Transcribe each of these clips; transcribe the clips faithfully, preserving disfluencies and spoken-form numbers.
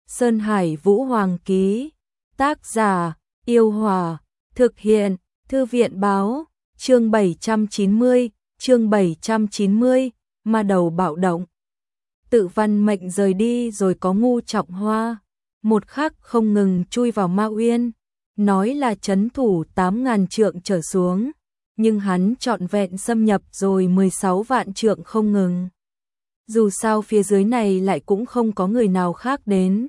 Sơn Hải Vũ Hoàng ký. Tác giả: Yêu Hòa. Thực hiện: Thư viện báo. Chương bảy trăm chín mươi, chương bảy trăm chín mươi, ma đầu bạo động. Tự Văn Mệnh rời đi rồi có Ngu Trọng Hoa, một khắc không ngừng chui vào Ma Uyên, nói là trấn thủ tám ngàn trượng trở xuống, nhưng hắn trọn vẹn xâm nhập rồi mười sáu vạn trượng không ngừng. Dù sao phía dưới này lại cũng không có người nào khác đến,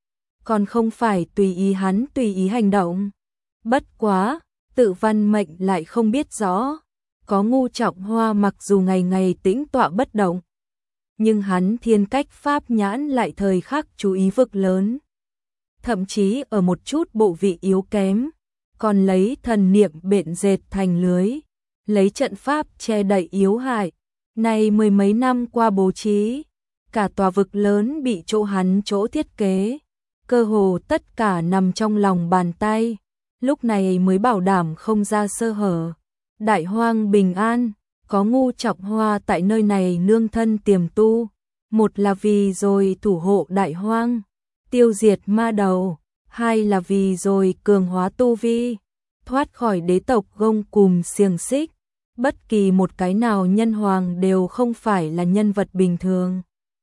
còn không phải tùy ý hắn tùy ý hành động. Bất quá, Tự Văn Mệnh lại không biết rõ, có Ngu Trọng Hoa mặc dù ngày ngày tĩnh tọa bất động, nhưng hắn thiên cách pháp nhãn lại thời khắc chú ý vực lớn. Thậm chí ở một chút bộ vị yếu kém, còn lấy thần niệm bện dệt thành lưới, lấy trận pháp che đậy yếu hại. Này mười mấy năm qua bố trí, cả tòa vực lớn bị chỗ hắn chỗ thiết kế, cơ hồ tất cả nằm trong lòng bàn tay, lúc này mới bảo đảm không ra sơ hở. Đại hoang bình an, có Ngu Trọng Hoa tại nơi này nương thân tiềm tu, một là vì rồi thủ hộ đại hoang, tiêu diệt ma đầu, hai là vì rồi cường hóa tu vi, thoát khỏi đế tộc gông cùm xiềng xích. Bất kỳ một cái nào nhân hoàng đều không phải là nhân vật bình thường,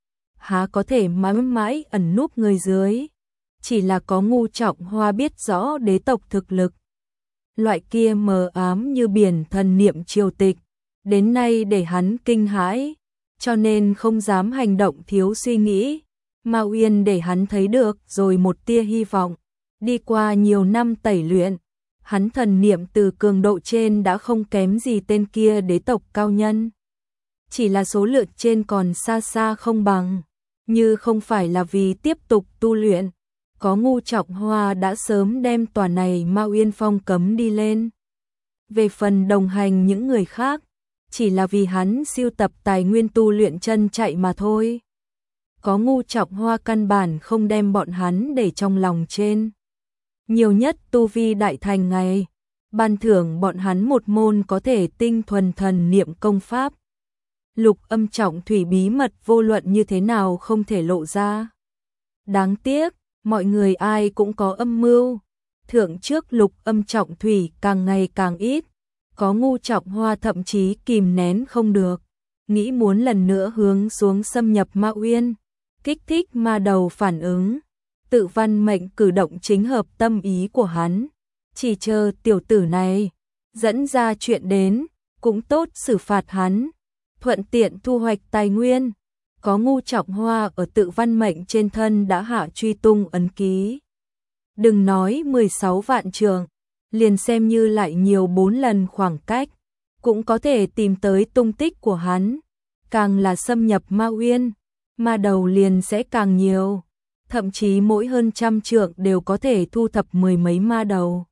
há có thể mãi mãi ẩn núp người dưới. Chỉ là có Ngu Trọng Hoa biết rõ đế tộc thực lực, loại kia mờ ám như biển thần niệm triều tịch, đến nay để hắn kinh hãi, cho nên không dám hành động thiếu suy nghĩ. Ma Uyên để hắn thấy được rồi một tia hy vọng. Đi qua nhiều năm tẩy luyện, hắn thần niệm từ cường độ trên đã không kém gì tên kia đế tộc cao nhân. Chỉ là số lượng trên còn xa xa không bằng, như không phải là vì tiếp tục tu luyện, có Ngu Trọng Hoa đã sớm đem tòa này Ma Uyên phong cấm đi lên. Về phần đồng hành những người khác, chỉ là vì hắn siêu tập tài nguyên tu luyện chân chạy mà thôi. Có Ngu Trọng Hoa căn bản không đem bọn hắn để trong lòng trên. Nhiều nhất tu vi đại thành ngày, ban thưởng bọn hắn một môn có thể tinh thuần thần niệm công pháp. Lục Âm Trọng Thủy bí mật vô luận như thế nào không thể lộ ra. Đáng tiếc, mọi người ai cũng có âm mưu. Thượng trước Lục Âm Trọng Thủy càng ngày càng ít, có Ngu Trọng Hoa thậm chí kìm nén không được, nghĩ muốn lần nữa hướng xuống xâm nhập Ma Uyên, kích thích ma đầu phản ứng. Tự Văn Mệnh cử động chính hợp tâm ý của hắn, chỉ chờ tiểu tử này dẫn ra chuyện đến, cũng tốt xử phạt hắn, thuận tiện thu hoạch tài nguyên. Có Ngu Trọng Hoa ở Tự Văn Mệnh trên thân đã hạ truy tung ấn ký. Đừng nói mười sáu vạn trường, liền xem như lại nhiều bốn lần khoảng cách, cũng có thể tìm tới tung tích của hắn. Càng là xâm nhập Ma Uyên, ma đầu liền sẽ càng nhiều. Thậm chí mỗi hơn trăm trượng đều có thể thu thập mười mấy ma đầu.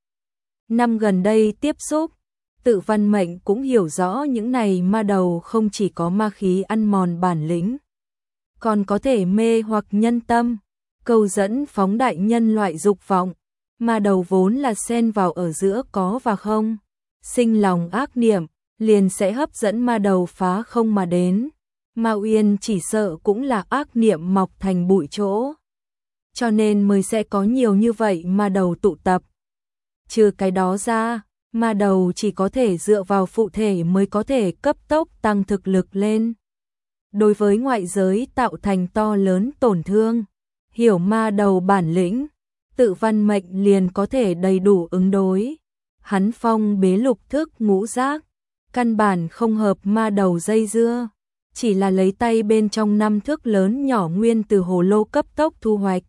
Năm gần đây tiếp xúc, Tự Văn Mệnh cũng hiểu rõ những này ma đầu không chỉ có ma khí ăn mòn bản lĩnh, còn có thể mê hoặc nhân tâm, câu dẫn phóng đại nhân loại dục vọng. Ma đầu vốn là xen vào ở giữa có và không, sinh lòng ác niệm, liền sẽ hấp dẫn ma đầu phá không mà đến. Ma Uyên chỉ sợ cũng là ác niệm mọc thành bụi chỗ, cho nên mới sẽ có nhiều như vậy ma đầu tụ tập. Trừ cái đó ra, ma đầu chỉ có thể dựa vào phụ thể mới có thể cấp tốc tăng thực lực lên. Đối với ngoại giới tạo thành to lớn tổn thương, hiểu ma đầu bản lĩnh, Tự Văn Mệnh liền có thể đầy đủ ứng đối. Hắn phong bế lục thức ngũ giác, căn bản không hợp ma đầu dây dưa, chỉ là lấy tay bên trong năm thước lớn nhỏ nguyên từ hồ lô cấp tốc thu hoạch,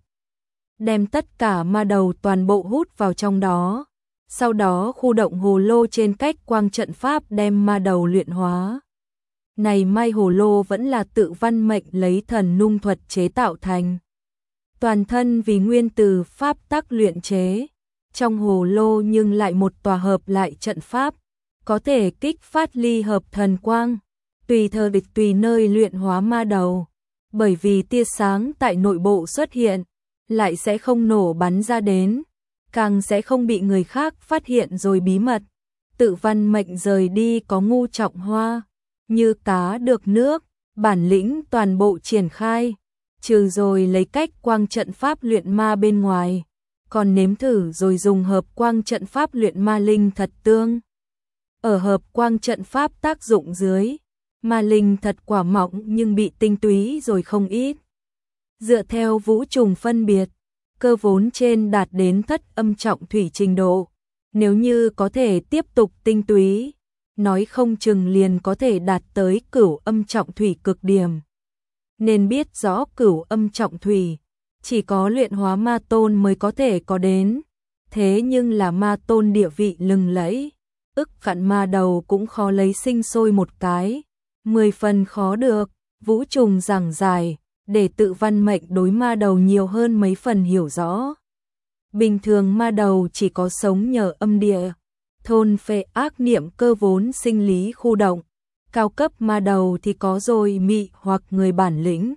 đem tất cả ma đầu toàn bộ hút vào trong đó, sau đó khu động hồ lô trên cách quang trận pháp đem ma đầu luyện hóa. Này mai hồ lô vẫn là Tự Văn Mệnh lấy thần nung thuật chế tạo thành, toàn thân vì nguyên từ pháp tắc luyện chế. Trong hồ lô nhưng lại một tòa hợp lại trận pháp, có thể kích phát ly hợp thần quang, tùy thời địch tùy nơi luyện hóa ma đầu. Bởi vì tia sáng tại nội bộ xuất hiện, lại sẽ không nổ bắn ra đến, càng sẽ không bị người khác phát hiện rồi bí mật. Tự Văn Mệnh rời đi có Ngu Trọng Hoa, như cá được nước, bản lĩnh toàn bộ triển khai, trừ rồi lấy cách quang trận pháp luyện ma bên ngoài, còn nếm thử rồi dùng hợp quang trận pháp luyện ma linh thật tương. Ở hợp quang trận pháp tác dụng dưới, ma linh thật quả mỏng nhưng bị tinh túy rồi không ít. Dựa theo Vũ Trùng phân biệt, cơ vốn trên đạt đến thất âm trọng thủy trình độ, nếu như có thể tiếp tục tinh túy, nói không chừng liền có thể đạt tới cửu âm trọng thủy cực điểm. Nên biết rõ cửu âm trọng thủy, chỉ có luyện hóa ma tôn mới có thể có đến, thế nhưng là ma tôn địa vị lừng lẫy, ức vạn ma đầu cũng khó lấy sinh sôi một cái, mười phần khó được. Vũ Trùng giảng giải, để Tự Văn Mệnh đối ma đầu nhiều hơn mấy phần hiểu rõ. Bình thường ma đầu chỉ có sống nhờ âm địa, thôn phệ ác niệm cơ vốn sinh lý khu động, cao cấp ma đầu thì có rồi mị hoặc người bản lĩnh.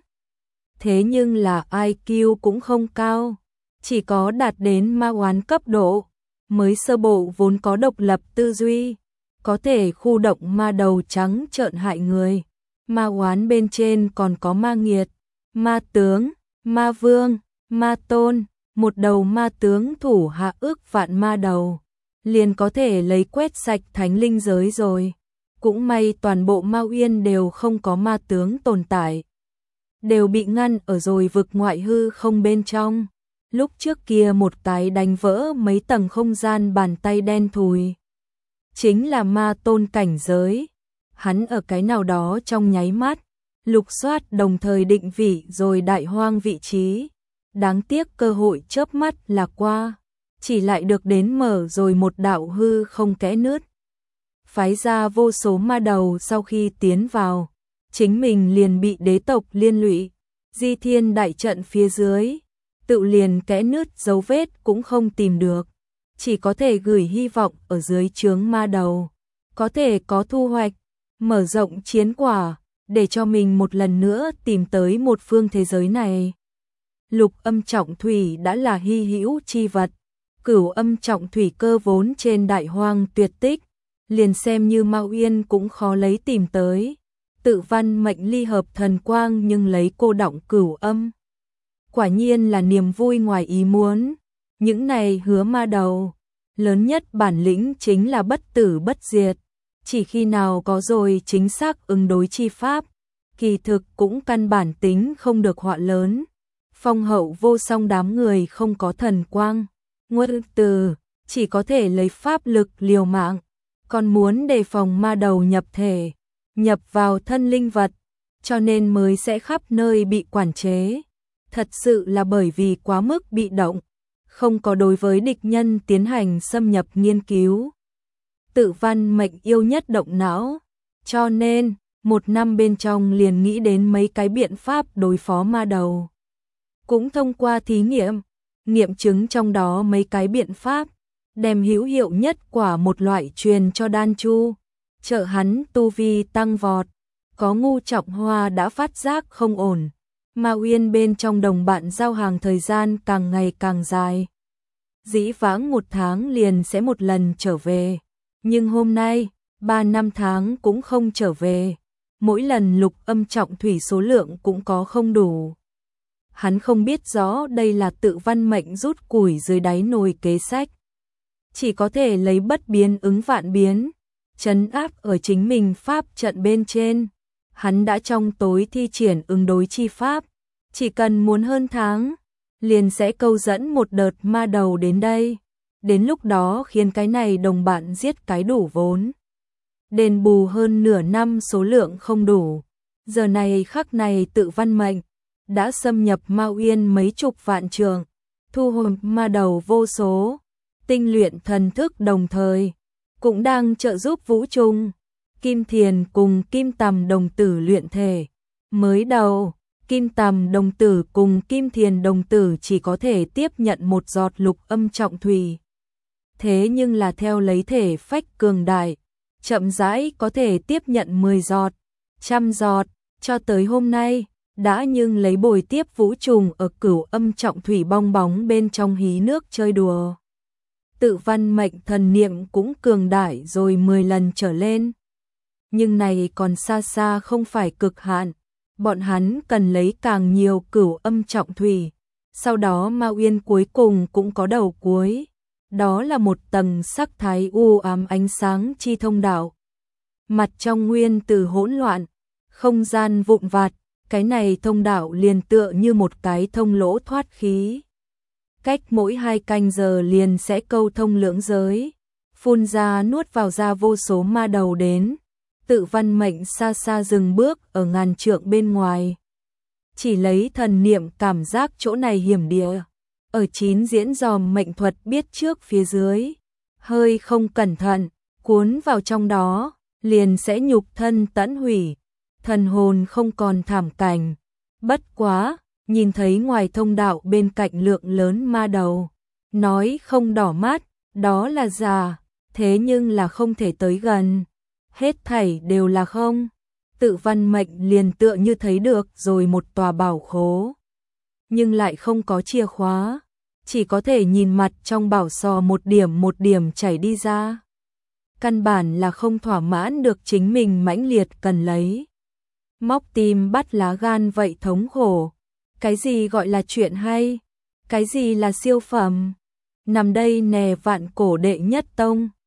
Thế nhưng là i kiu cũng không cao, chỉ có đạt đến ma oán cấp độ, mới sơ bộ vốn có độc lập tư duy, có thể khu động ma đầu trắng trợn hại người. Ma oán bên trên còn có ma nghiệt, ma tướng, ma vương, ma tôn, một đầu ma tướng thủ hạ ước vạn ma đầu, liền có thể lấy quét sạch thánh linh giới rồi. Cũng may toàn bộ Ma Uyên đều không có ma tướng tồn tại, đều bị ngăn ở rồi vực ngoại hư không bên trong. Lúc trước kia một cái đánh vỡ mấy tầng không gian bàn tay đen thùi, chính là ma tôn cảnh giới. Hắn ở cái nào đó trong nháy mắt, lục soát đồng thời định vị rồi đại hoang vị trí. Đáng tiếc cơ hội chớp mắt là qua, chỉ lại được đến mở rồi một đạo hư không kẽ nứt. Phái ra vô số ma đầu sau khi tiến vào, chính mình liền bị đế tộc liên lụy, di thiên đại trận phía dưới, tự liền kẽ nứt dấu vết cũng không tìm được, chỉ có thể gửi hy vọng ở dưới trướng ma đầu, có thể có thu hoạch, mở rộng chiến quả, để cho mình một lần nữa tìm tới một phương thế giới này. Lục âm trọng thủy đã là hy hữu chi vật, cửu âm trọng thủy cơ vốn trên đại hoang tuyệt tích, liền xem như Ma Uyên cũng khó lấy tìm tới. Tự Văn Mệnh ly hợp thần quang nhưng lấy cô đọng cửu âm. Quả nhiên là niềm vui ngoài ý muốn. Những này hứa ma đầu, lớn nhất bản lĩnh chính là bất tử bất diệt. Chỉ khi nào có rồi chính xác ứng đối chi pháp, kỳ thực cũng căn bản tính không được họa lớn. Phong hậu vô song đám người không có thần quang, nguồn từ, chỉ có thể lấy pháp lực liều mạng. Còn muốn đề phòng ma đầu nhập thể, nhập vào thân linh vật, cho nên mới sẽ khắp nơi bị quản chế. Thật sự là bởi vì quá mức bị động, không có đối với địch nhân tiến hành xâm nhập nghiên cứu. Tự Văn Mệnh yêu nhất động não, cho nên một năm bên trong liền nghĩ đến mấy cái biện pháp đối phó ma đầu. Cũng thông qua thí nghiệm, nghiệm chứng trong đó mấy cái biện pháp, đem hữu hiệu nhất quả một loại truyền cho Đan Chu, trợ hắn tu vi tăng vọt. Có Ngu Trọng Hoa đã phát giác không ổn, Ma Uyên bên trong đồng bạn giao hàng thời gian càng ngày càng dài. Dĩ vãng một tháng liền sẽ một lần trở về, nhưng hôm nay, ba năm tháng cũng không trở về, mỗi lần lục âm trọng thủy số lượng cũng có không đủ. Hắn không biết rõ đây là Tự Văn Mệnh rút củi dưới đáy nồi kế sách. Chỉ có thể lấy bất biến ứng vạn biến, trấn áp ở chính mình pháp trận bên trên. Hắn đã trong tối thi triển ứng đối chi pháp, chỉ cần muốn hơn tháng, liền sẽ câu dẫn một đợt ma đầu đến đây. Đến lúc đó khiến cái này đồng bạn giết cái đủ vốn. Đền bù hơn nửa năm số lượng không đủ. Giờ này khắc này Tự Văn Mệnh đã xâm nhập Ma Uyên mấy chục vạn trường, thu hồi ma đầu vô số, tinh luyện thần thức đồng thời, cũng đang trợ giúp Vũ Trùng, Kim Thiền cùng Kim Tầm đồng tử luyện thể. Mới đầu, Kim Tầm đồng tử cùng Kim Thiền đồng tử chỉ có thể tiếp nhận một giọt lục âm trọng thủy. Thế nhưng là theo lấy thể phách cường đại, chậm rãi có thể tiếp nhận mười giọt, trăm giọt, cho tới hôm nay, đã nhưng lấy bồi tiếp Vũ Trùng ở cửu âm trọng thủy bong bóng bên trong hí nước chơi đùa. Tự Văn Mệnh thần niệm cũng cường đại rồi mười lần trở lên. Nhưng này còn xa xa không phải cực hạn, bọn hắn cần lấy càng nhiều cửu âm trọng thủy, sau đó Ma Uyên cuối cùng cũng có đầu cuối, đó là một tầng sắc thái u ám ánh sáng chi thông đạo. Mặt trong nguyên từ hỗn loạn, không gian vụn vặt, cái này thông đạo liền tựa như một cái thông lỗ thoát khí. Cách mỗi hai canh giờ liền sẽ câu thông lưỡng giới, phun ra nuốt vào ra vô số ma đầu đến. Tự Văn Mệnh xa xa dừng bước ở ngàn trượng bên ngoài. Chỉ lấy thần niệm cảm giác chỗ này hiểm địa. Ở chín diễn dòm mệnh thuật biết trước phía dưới. Hơi không cẩn thận, cuốn vào trong đó, liền sẽ nhục thân tẫn hủy. Thần hồn không còn thảm cảnh. Bất quá, nhìn thấy ngoài thông đạo bên cạnh lượng lớn ma đầu. Nói không đỏ mắt, đó là giả, thế nhưng là không thể tới gần. Hết thảy đều là không. Tự Văn Mệnh liền tựa như thấy được rồi một tòa bảo khố. Nhưng lại không có chìa khóa. Chỉ có thể nhìn mặt trong bảo sò một điểm một điểm chảy đi ra. Căn bản là không thỏa mãn được chính mình mãnh liệt cần lấy. Móc tim bắt lá gan vậy thống khổ. Cái gì gọi là chuyện hay? Cái gì là siêu phẩm? Nằm đây nè vạn cổ đệ nhất tông.